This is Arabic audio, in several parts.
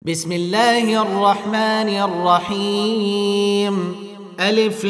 بسم الله الرحمن الرحيم. ألف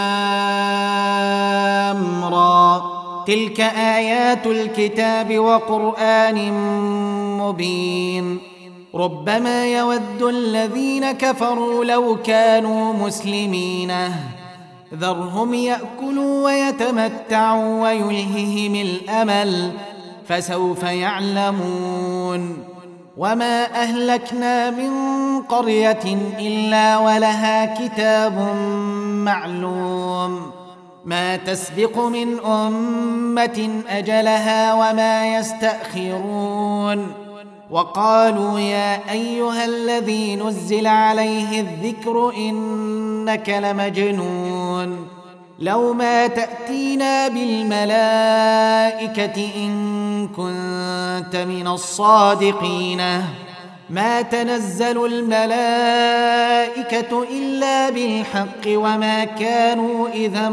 لام را. تلك آيات الكتاب وقرآن مبين. ربما يود الذين كفروا لو كانوا مسلمين ذرهم يأكلوا ويتمتعوا ويلههم الأمل فسوف يعلمون. وما أهلكنا من قرية إلا ولها كتاب معلوم ما تسبق من أمة أجلها وما يستأخرون. وقالوا يا أيها الذي نزل عليه الذكر إنك لمجنون لو ما تأتينا بالملائكة إن كنت من الصادقين ما تنزل الملائكة إلا بالحق وما كانوا إذا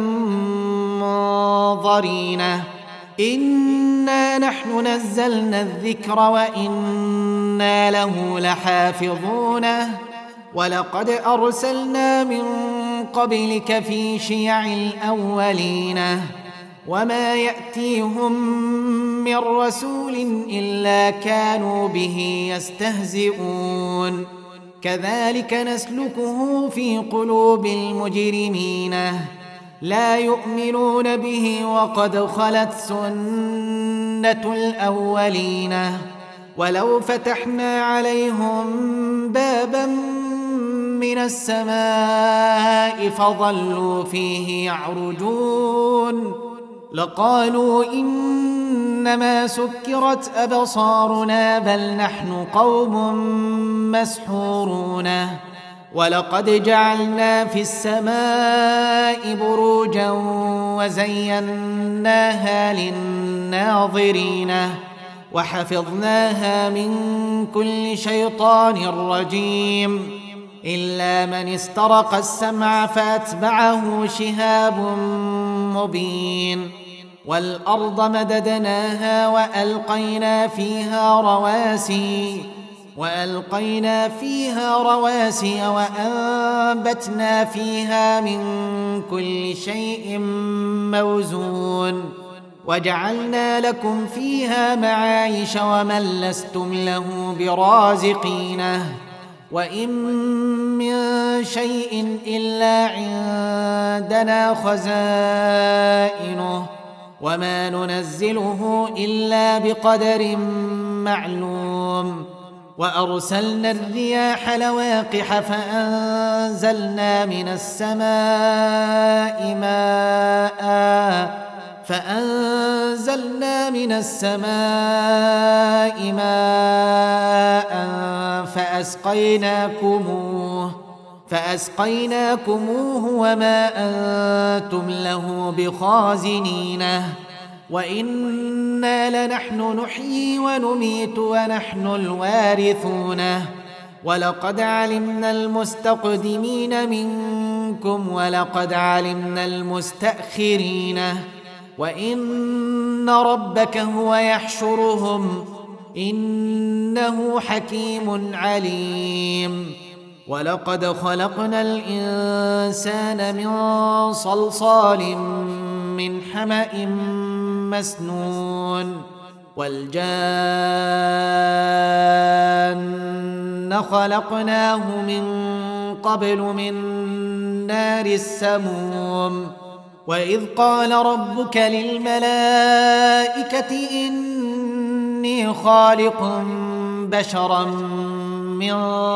منظرين. إنا نحن نزلنا الذكر وإنا له لحافظون. ولقد أرسلنا من قبلك في شيع الأولين وما يأتيهم من رسول إلا كانوا به يستهزئون. كذلك نسلكه في قلوب المجرمين لا يؤمنون به وقد خلت سنة الأولين. ولو فتحنا عليهم بابا من السماء فظلوا فيه يعرجون لقالوا إنما سكرت أبصارنا بل نحن قوم مسحورون. ولقد جعلنا في السماء بروجا وزيناها للناظرين وحفظناها من كل شيطان رجيم إلا من استرق السمع فأتبعه شهاب مبين. والأرض مددناها وألقينا فيها رواسي وأنبتنا فيها من كل شيء موزون. وجعلنا لكم فيها معايش ومن لستم له برازقين. وإن من شيء إلا عندنا خزائنه وما ننزله إلا بقدر معلوم. وأرسلنا الرياح لواقح فأنزلنا من السماء ماء فأسقيناكموه وما أنتم له بخازنين. وإنا لنحن نحيي ونميت ونحن الوارثون. ولقد علمنا المستقدمين منكم ولقد علمنا المستأخرين. وإن ربك هو يحشرهم إنه حكيم عليم. ولقد خلقنا الإنسان من صلصال من حمأ مسنون. والجان خلقناه من قبل من نار السموم. وإذ قال ربك للملائكة إني خالق بشرا من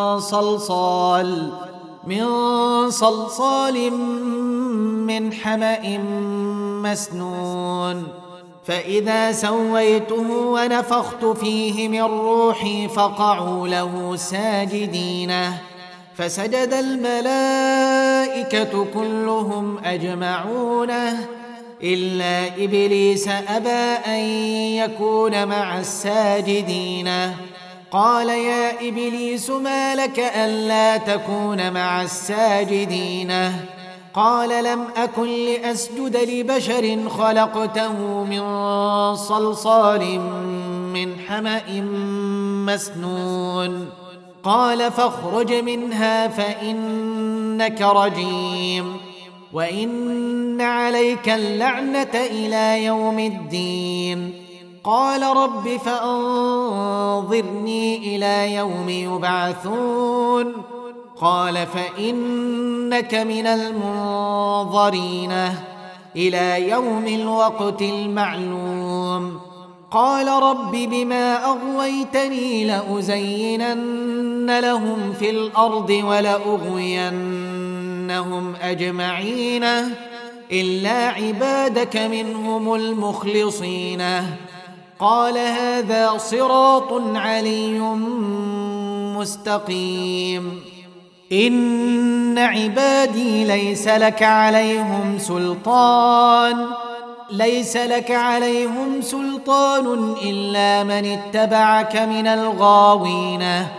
صلصال من حمأ مسنون. فإذا سويته ونفخت فيه من روحي فقعوا له ساجدين فسجد الملائكة كلهم أجمعون إلا إبليس أبى أن يكون مع الساجدين. قال يا إبليس ما لك ألا تكون مع الساجدين؟ قال لم أكن لأسجد لبشر خلقته من صلصال من حمأ مسنون قال فاخرج منها فإنك رجيم وإن عليك اللعنة إلى يوم الدين. قال رب فأنظرني إلى يوم يبعثون. قال فإنك من المنظرين إلى يوم الوقت المعلوم. قال رب بما أغويتني لأزينن لهم في الأرض ولأغوينهم أجمعين إلا عبادك منهم المخلصين. قال هذا صراط علي مستقيم. إن عبادي ليس لك عليهم سلطان إلا من اتبعك من الغاوين.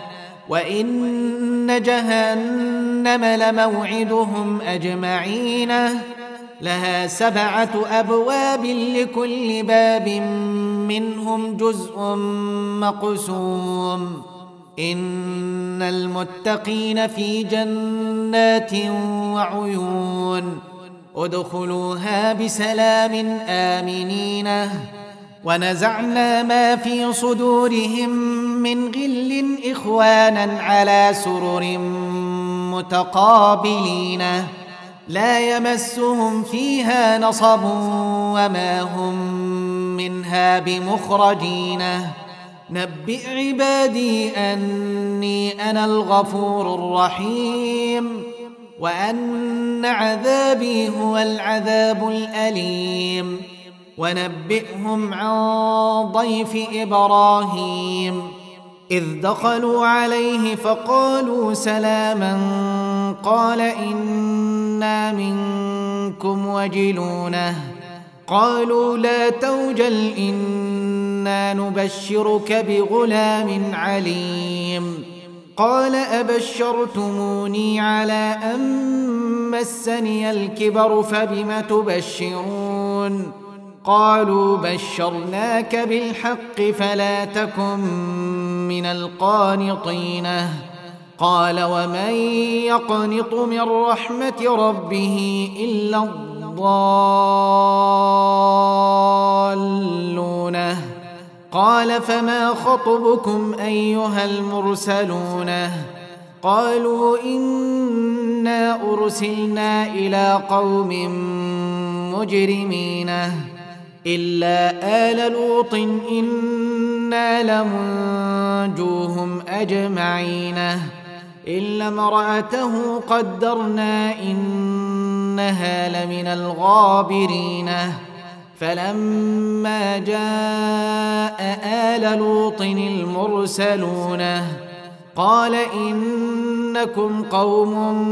وإن جهنم لموعدهم أجمعين لها 7 أبواب لكل باب منهم جزء مقسوم. إن المتقين في جنات وعيون ادخلوها بسلام آمنين. ونزعنا ما في صدورهم من غل إخوانا على سرر متقابلين لا يمسهم فيها نصب وما هم منها بمخرجين. نبئ عبادي أني أنا الغفور الرحيم وأن عذابي هو العذاب الأليم. ونبئهم عن ضيف إبراهيم إذ دخلوا عليه فقالوا سلاما قال إنا منكم وجلون. قالوا لا توجل إنا نبشرك بغلام عليم. قال أبشرتموني على أن مسني الكبر فبم تبشرون. قالوا بشرناك بالحق فلا تكن من القانطين. قال ومن يقنط من رحمة ربه إلا الضالون. قال فما خطبكم أيها المرسلون. قالوا إنا أرسلنا إلى قوم مجرمين إلا آل لوط إنا لمنجوهم أجمعين إلا امرأته قدرنا إنها لمن الغابرين. فلما جاء آل لوط المرسلون قال إنكم قوم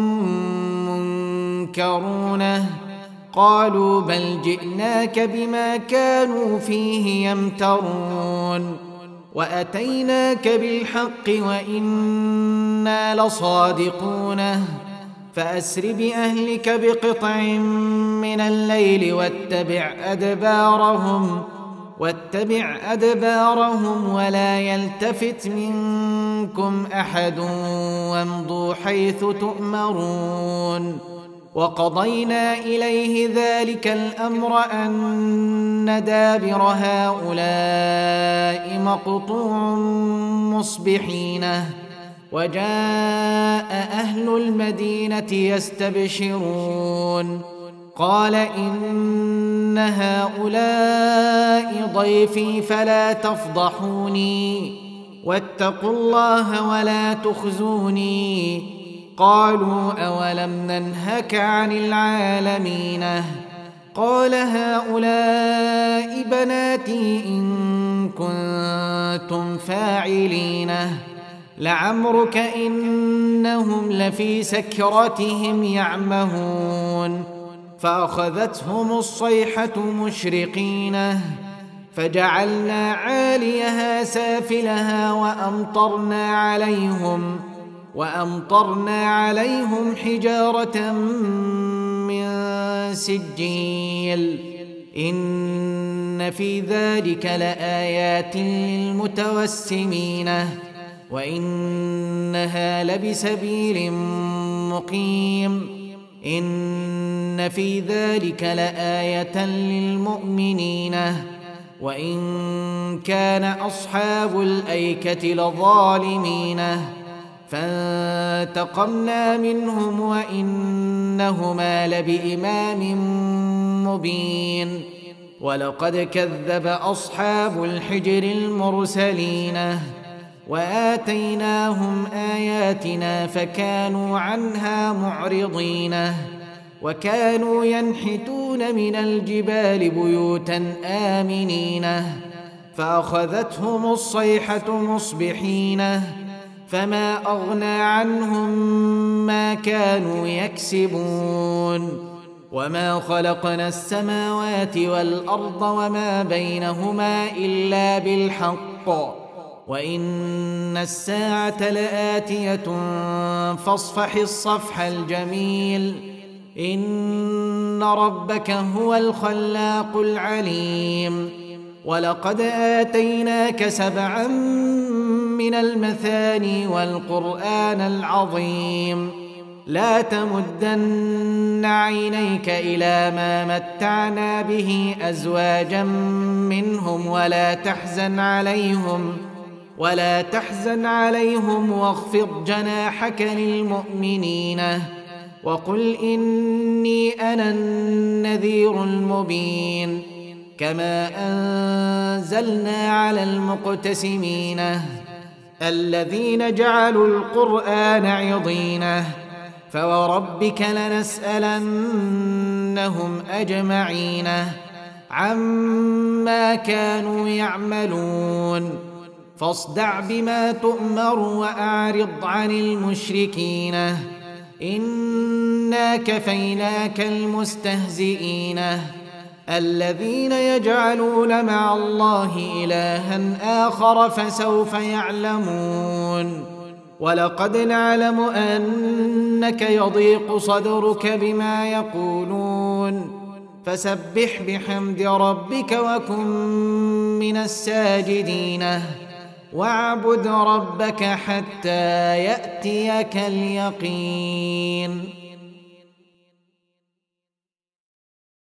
منكرون. قالوا بل جئناك بما كانوا فيه يمترون وأتيناك بالحق وإنا لصادقون. فأسر بأهلك بقطع من الليل واتبع أدبارهم ولا يلتفت منكم أحد وامضوا حيث تؤمرون. وقضينا إليه ذلك الأمر أن دابر هؤلاء مقطوع مصبحين. وجاء أهل المدينة يستبشرون قال إن هؤلاء ضيفي فلا تفضحوني واتقوا الله ولا تخزوني. قالوا أولم ننهك عن العالمين. قال هؤلاء بناتي إن كنتم فاعلين. لعمرك إنهم لفي سكرتهم يعمهون. فأخذتهم الصيحة مشرقين فجعلنا عاليها سافلها وأمطرنا عليهم حجارة من سجيل. إن في ذلك لآيات للمتوسمين وإنها لبسبيل مقيم إن في ذلك لآية للمؤمنين وإن كان أصحاب الأيكة لظالمين فانتقمنا منهم وإنهما لبإمام مبين ولقد كذب أصحاب الحجر المرسلين وآتيناهم آياتنا فكانوا عنها معرضين وكانوا ينحتون من الجبال بيوتا آمنين فأخذتهم الصيحة مصبحين فما أغنى عنهم ما كانوا يكسبون وما خلقنا السماوات والأرض وما بينهما إلا بالحق وإن الساعة لآتية فاصفح الصفح الجميل إن ربك هو الخلاق العليم ولقد آتيناك 7 من المثاني والقرآن العظيم لا تمدن عينيك إلى ما متعنا به أزواجا منهم ولا تحزن عليهم واخفض جناحك للمؤمنين وقل إني أنا النذير المبين كما أنزلنا على المقتسمين الذين جعلوا القرآن عضين فوربك لنسألنهم أجمعين عما كانوا يعملون فاصدع بما تؤمر وأعرض عن المشركين إنا كفيناك المستهزئين الذين يجعلون مع الله إلها آخر فسوف يعلمون ولقد نعلم أنك يضيق صدرك بما يقولون فسبح بحمد ربك وكن من الساجدين واعبد ربك حتى يأتيك اليقين.